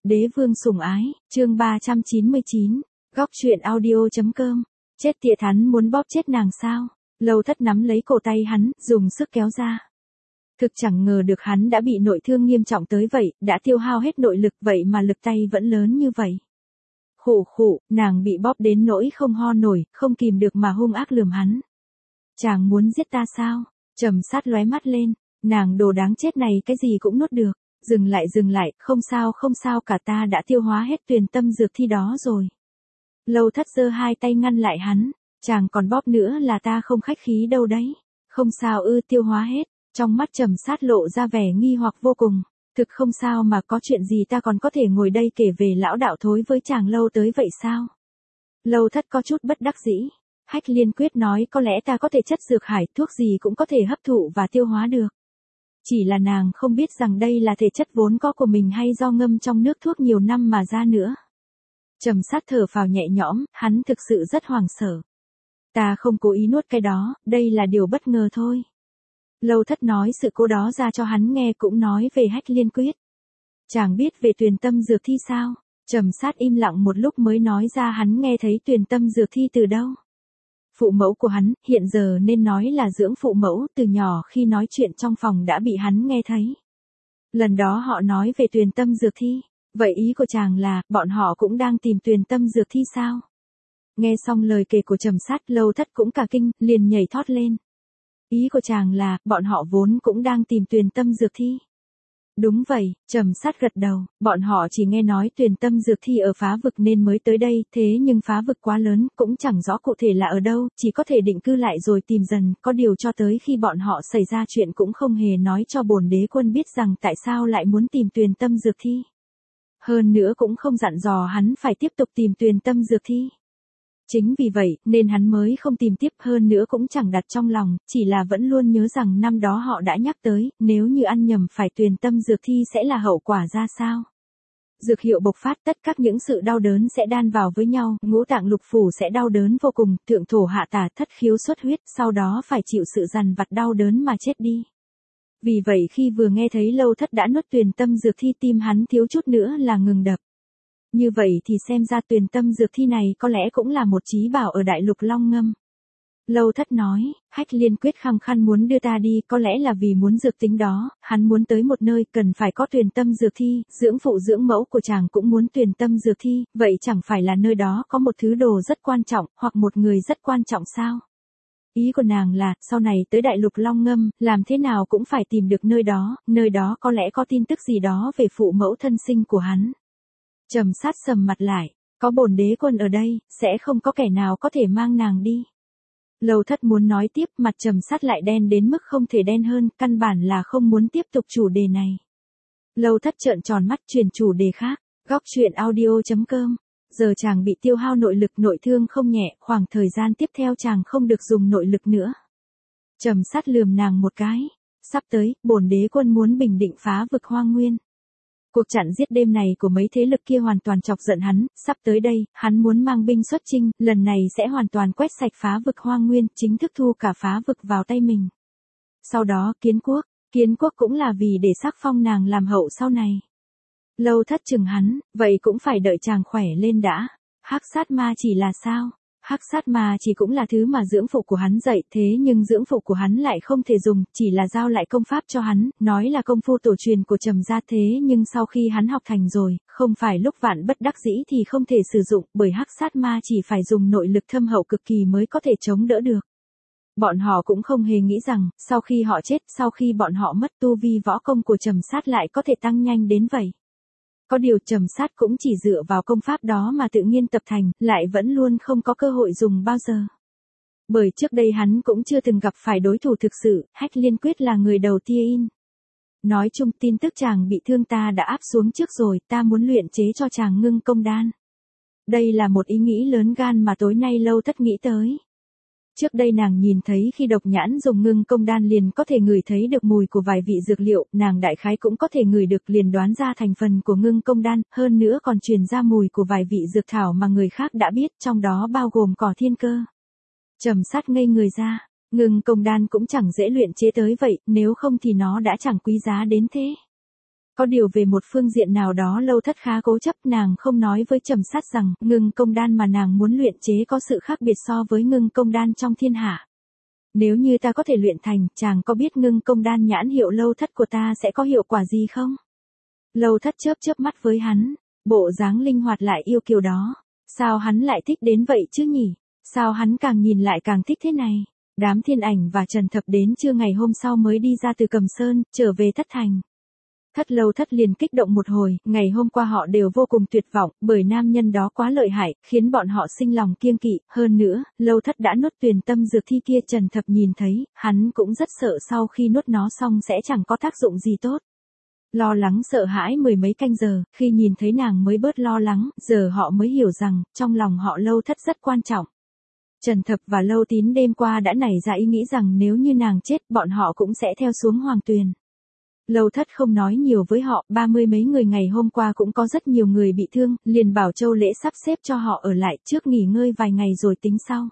Đế vương sủng ái, chương 399, góc truyện audio.com. Chết tiệt, hắn muốn bóp chết nàng sao? Lâu Thất nắm lấy cổ tay hắn, dùng sức kéo ra. Thực chẳng ngờ được hắn đã bị nội thương nghiêm trọng tới vậy, đã tiêu hao hết nội lực vậy mà lực tay vẫn lớn như vậy. Khụ khụ, nàng bị bóp đến nỗi không ho nổi, không kìm được mà hung ác lườm hắn. Chàng muốn giết ta sao? Trầm Sát lóe mắt lên, nàng đồ đáng chết này cái gì cũng nuốt được. Dừng lại, không sao cả, ta đã tiêu hóa hết tuyền tâm dược thi đó rồi. Lâu Thất giơ hai tay ngăn lại hắn, chàng còn bóp nữa là ta không khách khí đâu đấy. Không sao tiêu hóa hết, trong mắt Trầm Sát lộ ra vẻ nghi hoặc vô cùng. Thực không sao mà, có chuyện gì ta còn có thể ngồi đây kể về lão đạo thối với chàng lâu tới vậy sao? Lâu Thất có chút bất đắc dĩ. Hách Liên Quyết nói có lẽ ta có thể chất dược hải, thuốc gì cũng có thể hấp thụ và tiêu hóa được. Chỉ là nàng không biết rằng đây là thể chất vốn có của mình hay do ngâm trong nước thuốc nhiều năm mà ra nữa. Trầm Sát thở phào nhẹ nhõm, hắn thực sự rất hoảng sợ. Ta không cố ý nuốt cái đó, đây là điều bất ngờ thôi. Lâu Thất nói sự cố đó ra cho hắn nghe, cũng nói về Hách Liên Quyết. Chàng biết về tuyền tâm dược thi sao? Trầm Sát im lặng một lúc mới nói ra hắn nghe thấy tuyền tâm dược thi từ đâu. Phụ mẫu của hắn, hiện giờ nên nói là dưỡng phụ mẫu, từ nhỏ khi nói chuyện trong phòng đã bị hắn nghe thấy. Lần đó họ nói về tuyền tâm dược thi. Vậy ý của chàng là, bọn họ cũng đang tìm tuyền tâm dược thi sao? Nghe xong lời kể của Trầm Sát, Lâu Thất cũng cả kinh, liền nhảy thót lên. Ý của chàng là, bọn họ vốn cũng đang tìm tuyền tâm dược thi. Đúng vậy, Trầm Sát gật đầu, bọn họ chỉ nghe nói tuyền tâm dược thi ở phá vực nên mới tới đây, thế nhưng phá vực quá lớn, cũng chẳng rõ cụ thể là ở đâu, chỉ có thể định cư lại rồi tìm dần, có điều cho tới khi bọn họ xảy ra chuyện cũng không hề nói cho bổn đế quân biết rằng tại sao lại muốn tìm tuyền tâm dược thi. Hơn nữa cũng không dặn dò hắn phải tiếp tục tìm tuyền tâm dược thi. Chính vì vậy, nên hắn mới không tìm tiếp, hơn nữa cũng chẳng đặt trong lòng, chỉ là vẫn luôn nhớ rằng năm đó họ đã nhắc tới, nếu như ăn nhầm phải tuyền tâm dược thi sẽ là hậu quả ra sao. Dược hiệu bộc phát, tất các những sự đau đớn sẽ đan vào với nhau, ngũ tạng lục phủ sẽ đau đớn vô cùng, thượng thổ hạ tả, thất khiếu xuất huyết, sau đó phải chịu sự dằn vặt đau đớn mà chết đi. Vì vậy khi vừa nghe thấy Lâu Thất đã nuốt tuyền tâm dược thi, tim hắn thiếu chút nữa là ngừng đập. Như vậy thì xem ra tuyền tâm dược thi này có lẽ cũng là một chí bảo ở đại lục Long Ngâm. Lâu Thất nói, Hách Liên Quyết khăng khăng muốn đưa ta đi, có lẽ là vì muốn dược tính đó, hắn muốn tới một nơi cần phải có tuyền tâm dược thi, dưỡng phụ dưỡng mẫu của chàng cũng muốn tuyền tâm dược thi, vậy chẳng phải là nơi đó có một thứ đồ rất quan trọng, hoặc một người rất quan trọng sao? Ý của nàng là, sau này tới đại lục Long Ngâm, làm thế nào cũng phải tìm được nơi đó có lẽ có tin tức gì đó về phụ mẫu thân sinh của hắn. Trầm Sát sầm mặt lại, có bổn đế quân ở đây, sẽ không có kẻ nào có thể mang nàng đi. Lâu Thất muốn nói tiếp, mặt Trầm Sát lại đen đến mức không thể đen hơn, căn bản là không muốn tiếp tục chủ đề này. Lâu Thất trợn tròn mắt, chuyển chủ đề khác, góc truyện audio.com. Giờ chàng bị tiêu hao nội lực, nội thương không nhẹ, khoảng thời gian tiếp theo chàng không được dùng nội lực nữa. Trầm Sát lườm nàng một cái, sắp tới, bổn đế quân muốn bình định phá vực Hoang Nguyên. Cuộc chặn giết đêm này của mấy thế lực kia hoàn toàn chọc giận hắn, sắp tới đây, hắn muốn mang binh xuất chinh, lần này sẽ hoàn toàn quét sạch phá vực Hoang Nguyên, chính thức thu cả phá vực vào tay mình. Sau đó, kiến quốc cũng là vì để sắc phong nàng làm hậu sau này. Lâu Thất chừng hắn, vậy cũng phải đợi chàng khỏe lên đã. Hắc sát ma chỉ là sao? Hắc sát ma chỉ cũng là thứ mà dưỡng phụ của hắn dạy, thế nhưng dưỡng phụ của hắn lại không thể dùng, chỉ là giao lại công pháp cho hắn, nói là công phu tổ truyền của Trầm gia, thế nhưng sau khi hắn học thành rồi, không phải lúc vạn bất đắc dĩ thì không thể sử dụng, bởi hắc sát ma chỉ phải dùng nội lực thâm hậu cực kỳ mới có thể chống đỡ được. Bọn họ cũng không hề nghĩ rằng, sau khi họ chết, sau khi bọn họ mất tu vi, võ công của Trầm Sát lại có thể tăng nhanh đến vậy. Có điều Trầm Sát cũng chỉ dựa vào công pháp đó mà tự nhiên tập thành, lại vẫn luôn không có cơ hội dùng bao giờ. Bởi trước đây hắn cũng chưa từng gặp phải đối thủ thực sự, Hách Liên Quyết là người đầu tiên. Nói chung tin tức chàng bị thương ta đã áp xuống trước rồi, ta muốn luyện chế cho chàng ngưng công đan. Đây là một ý nghĩ lớn gan mà tối nay Lâu Thất nghĩ tới. Trước đây nàng nhìn thấy khi Độc Nhãn dùng ngưng công đan liền có thể ngửi thấy được mùi của vài vị dược liệu, nàng đại khái cũng có thể ngửi được, liền đoán ra thành phần của ngưng công đan, hơn nữa còn truyền ra mùi của vài vị dược thảo mà người khác đã biết, trong đó bao gồm cỏ thiên cơ. Trầm Sát ngây người ra, ngưng công đan cũng chẳng dễ luyện chế tới vậy, nếu không thì nó đã chẳng quý giá đến thế. Có điều về một phương diện nào đó Lâu Thất khá cố chấp, nàng không nói với Trầm Sát rằng ngưng công đan mà nàng muốn luyện chế có sự khác biệt so với ngưng công đan trong thiên hạ. Nếu như ta có thể luyện thành, chàng có biết ngưng công đan nhãn hiệu Lâu Thất của ta sẽ có hiệu quả gì không? Lâu Thất chớp chớp mắt với hắn, bộ dáng linh hoạt lại yêu kiều đó. Sao hắn lại thích đến vậy chứ nhỉ? Sao hắn càng nhìn lại càng thích thế này? Đám Thiên Ảnh và Trần Thập đến trưa ngày hôm sau mới đi ra từ Cầm Sơn, trở về Thất Thành. Lâu Thất liền kích động một hồi, ngày hôm qua họ đều vô cùng tuyệt vọng, bởi nam nhân đó quá lợi hại, khiến bọn họ sinh lòng kiêng kỵ, hơn nữa, Lâu Thất đã nuốt tuyền tâm dược thi kia. Trần Thập nhìn thấy, hắn cũng rất sợ sau khi nuốt nó xong sẽ chẳng có tác dụng gì tốt. Lo lắng sợ hãi mười mấy canh giờ, khi nhìn thấy nàng mới bớt lo lắng, giờ họ mới hiểu rằng, trong lòng họ Lâu Thất rất quan trọng. Trần Thập và Lâu Tín đêm qua đã nảy ra ý nghĩ rằng nếu như nàng chết, bọn họ cũng sẽ theo xuống Hoàng Tuyền. Lâu Thất không nói nhiều với họ, 30 mấy người ngày hôm qua cũng có rất nhiều người bị thương, liền bảo Châu Lễ sắp xếp cho họ ở lại trước nghỉ ngơi vài ngày rồi tính sau.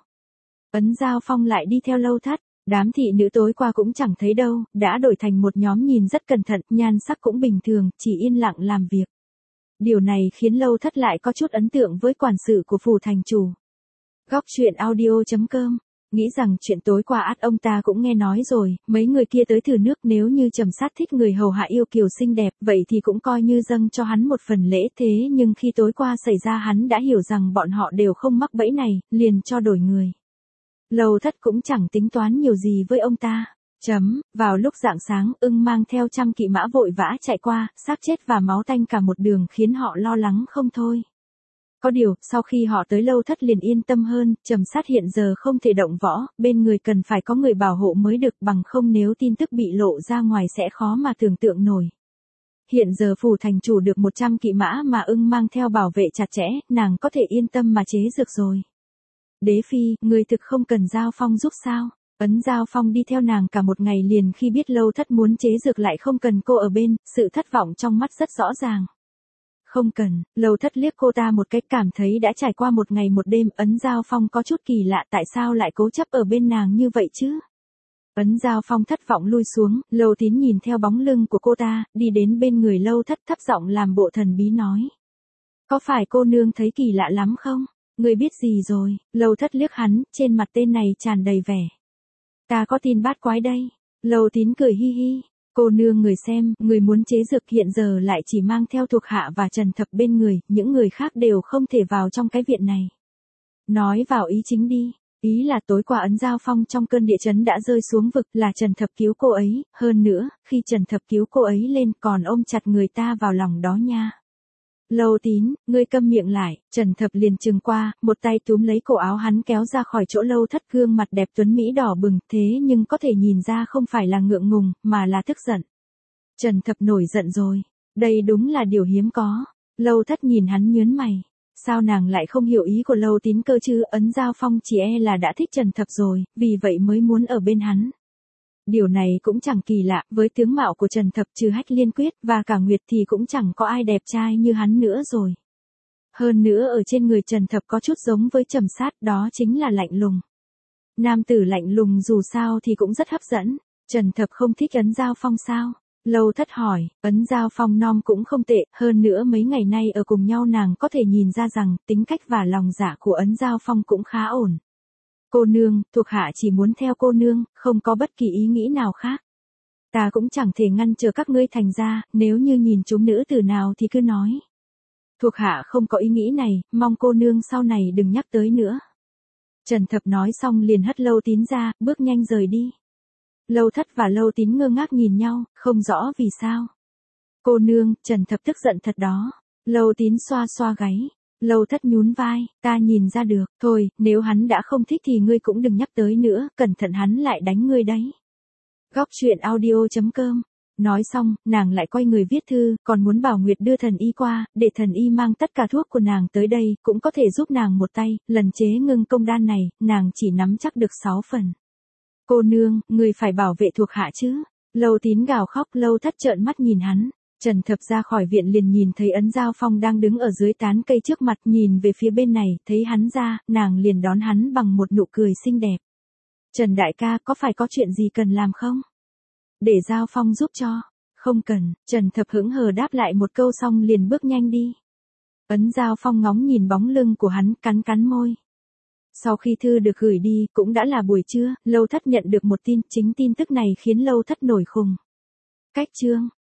Ấn Giao Phong lại đi theo Lâu Thất, đám thị nữ tối qua cũng chẳng thấy đâu, đã đổi thành một nhóm nhìn rất cẩn thận, nhan sắc cũng bình thường, chỉ yên lặng làm việc. Điều này khiến Lâu Thất lại có chút ấn tượng với quản sự của phủ thành chủ. Góc truyện audio.com nghĩ rằng chuyện tối qua ông ta cũng nghe nói rồi, mấy người kia tới thử nước, nếu như Trầm Sát thích người hầu hạ yêu kiều xinh đẹp, vậy thì cũng coi như dâng cho hắn một phần lễ. Thế nhưng khi tối qua xảy ra hắn đã hiểu rằng bọn họ đều không mắc bẫy này, liền cho đổi người. Lâu Thất cũng chẳng tính toán nhiều gì với ông ta. Vào lúc rạng sáng, Ưng mang theo 100 kỵ mã vội vã chạy qua, xác chết và máu tanh cả một đường khiến họ lo lắng không thôi. Có điều, sau khi họ tới Lâu Thất liền yên tâm hơn, Trầm Sát hiện giờ không thể động võ, bên người cần phải có người bảo hộ mới được, bằng không nếu tin tức bị lộ ra ngoài sẽ khó mà tưởng tượng nổi. Hiện giờ phủ thành chủ được 100 kỵ mã mà Ưng mang theo bảo vệ chặt chẽ, nàng có thể yên tâm mà chế dược rồi. Đế phi, người thực không cần Giao Phong giúp sao? Ấn Giao Phong đi theo nàng cả một ngày liền, khi biết Lâu Thất muốn chế dược lại không cần cô ở bên, sự thất vọng trong mắt rất rõ ràng. Không cần, Lâu Thất liếc cô ta một cái, cảm thấy đã trải qua một ngày một đêm. Ấn Giao Phong có chút kỳ lạ, tại sao lại cố chấp ở bên nàng như vậy chứ? Ấn Giao Phong thất vọng lui xuống, Lâu Tín nhìn theo bóng lưng của cô ta, đi đến bên người Lâu Thất thấp giọng làm bộ thần bí nói. Có phải cô nương thấy kỳ lạ lắm không? Người biết gì rồi? Lâu Thất liếc hắn, trên mặt tên này tràn đầy vẻ. Ta có tin bát quái đây. Lâu Tín cười hi hi. Cô nương người xem, người muốn chế dược hiện giờ lại chỉ mang theo thuộc hạ và Trần Thập bên người, những người khác đều không thể vào trong cái viện này. Nói vào ý chính đi. Ý là tối qua Ấn Giao Phong trong cơn địa chấn đã rơi xuống vực, là Trần Thập cứu cô ấy, hơn nữa, khi Trần Thập cứu cô ấy lên còn ôm chặt người ta vào lòng đó nha. Lâu Tín, ngươi câm miệng lại. Trần Thập liền chừng qua, một tay túm lấy cổ áo hắn kéo ra khỏi chỗ Lâu Thất, gương mặt đẹp tuấn mỹ đỏ bừng, thế nhưng có thể nhìn ra không phải là ngượng ngùng, mà là tức giận. Trần Thập nổi giận rồi. Đây đúng là điều hiếm có. Lâu Thất nhìn hắn nhướng mày. Sao nàng lại không hiểu ý của Lâu Tín cơ chứ? Ấn Giao Phong chỉ là đã thích Trần Thập rồi, vì vậy mới muốn ở bên hắn. Điều này cũng chẳng kỳ lạ, với tướng mạo của Trần Thập trừ Hách Liên Quyết và cả Nguyệt thì cũng chẳng có ai đẹp trai như hắn nữa rồi. Hơn nữa ở trên người Trần Thập có chút giống với Trầm Sát, đó chính là lạnh lùng. Nam tử lạnh lùng dù sao thì cũng rất hấp dẫn. Trần Thập không thích Ấn Giao Phong sao? Lâu Thất hỏi. Ấn Giao Phong nom cũng không tệ, hơn nữa mấy ngày nay ở cùng nhau nàng có thể nhìn ra rằng tính cách và lòng dạ của Ấn Giao Phong cũng khá ổn. Cô nương, thuộc hạ chỉ muốn theo cô nương, không có bất kỳ ý nghĩ nào khác. Ta cũng chẳng thể ngăn trở các ngươi, thành ra, nếu như nhìn chúng nữ tử nào thì cứ nói. Thuộc hạ không có ý nghĩ này, mong cô nương sau này đừng nhắc tới nữa. Trần Thập nói xong liền hất Lâu Tín ra, bước nhanh rời đi. Lâu Thất và Lâu Tín ngơ ngác nhìn nhau, không rõ vì sao. Cô nương, Trần Thập tức giận thật đó. Lâu Tín xoa xoa gáy. Lâu Thất nhún vai, ta nhìn ra được, thôi, nếu hắn đã không thích thì ngươi cũng đừng nhắc tới nữa, cẩn thận hắn lại đánh ngươi đấy. Góc truyện audio.com nói xong, nàng lại quay người viết thư, còn muốn bảo Nguyệt đưa thần y qua, để thần y mang tất cả thuốc của nàng tới đây, cũng có thể giúp nàng một tay. Lần chế ngưng công đan này, nàng chỉ nắm chắc được 6 phần. Cô nương, người phải bảo vệ thuộc hạ chứ. Lâu Tín gào khóc. Lâu Thất trợn mắt nhìn hắn. Trần Thập ra khỏi viện liền nhìn thấy Ấn Giao Phong đang đứng ở dưới tán cây trước mặt, nhìn về phía bên này, thấy hắn ra, nàng liền đón hắn bằng một nụ cười xinh đẹp. Trần đại ca, có phải có chuyện gì cần làm không? Để Giao Phong giúp cho. Không cần, Trần Thập hững hờ đáp lại một câu xong liền bước nhanh đi. Ấn Giao Phong ngóng nhìn bóng lưng của hắn, cắn cắn môi. Sau khi thư được gửi đi, cũng đã là buổi trưa, Lâu Thất nhận được một tin, chính tin tức này khiến Lâu Thất nổi khùng. Cách chương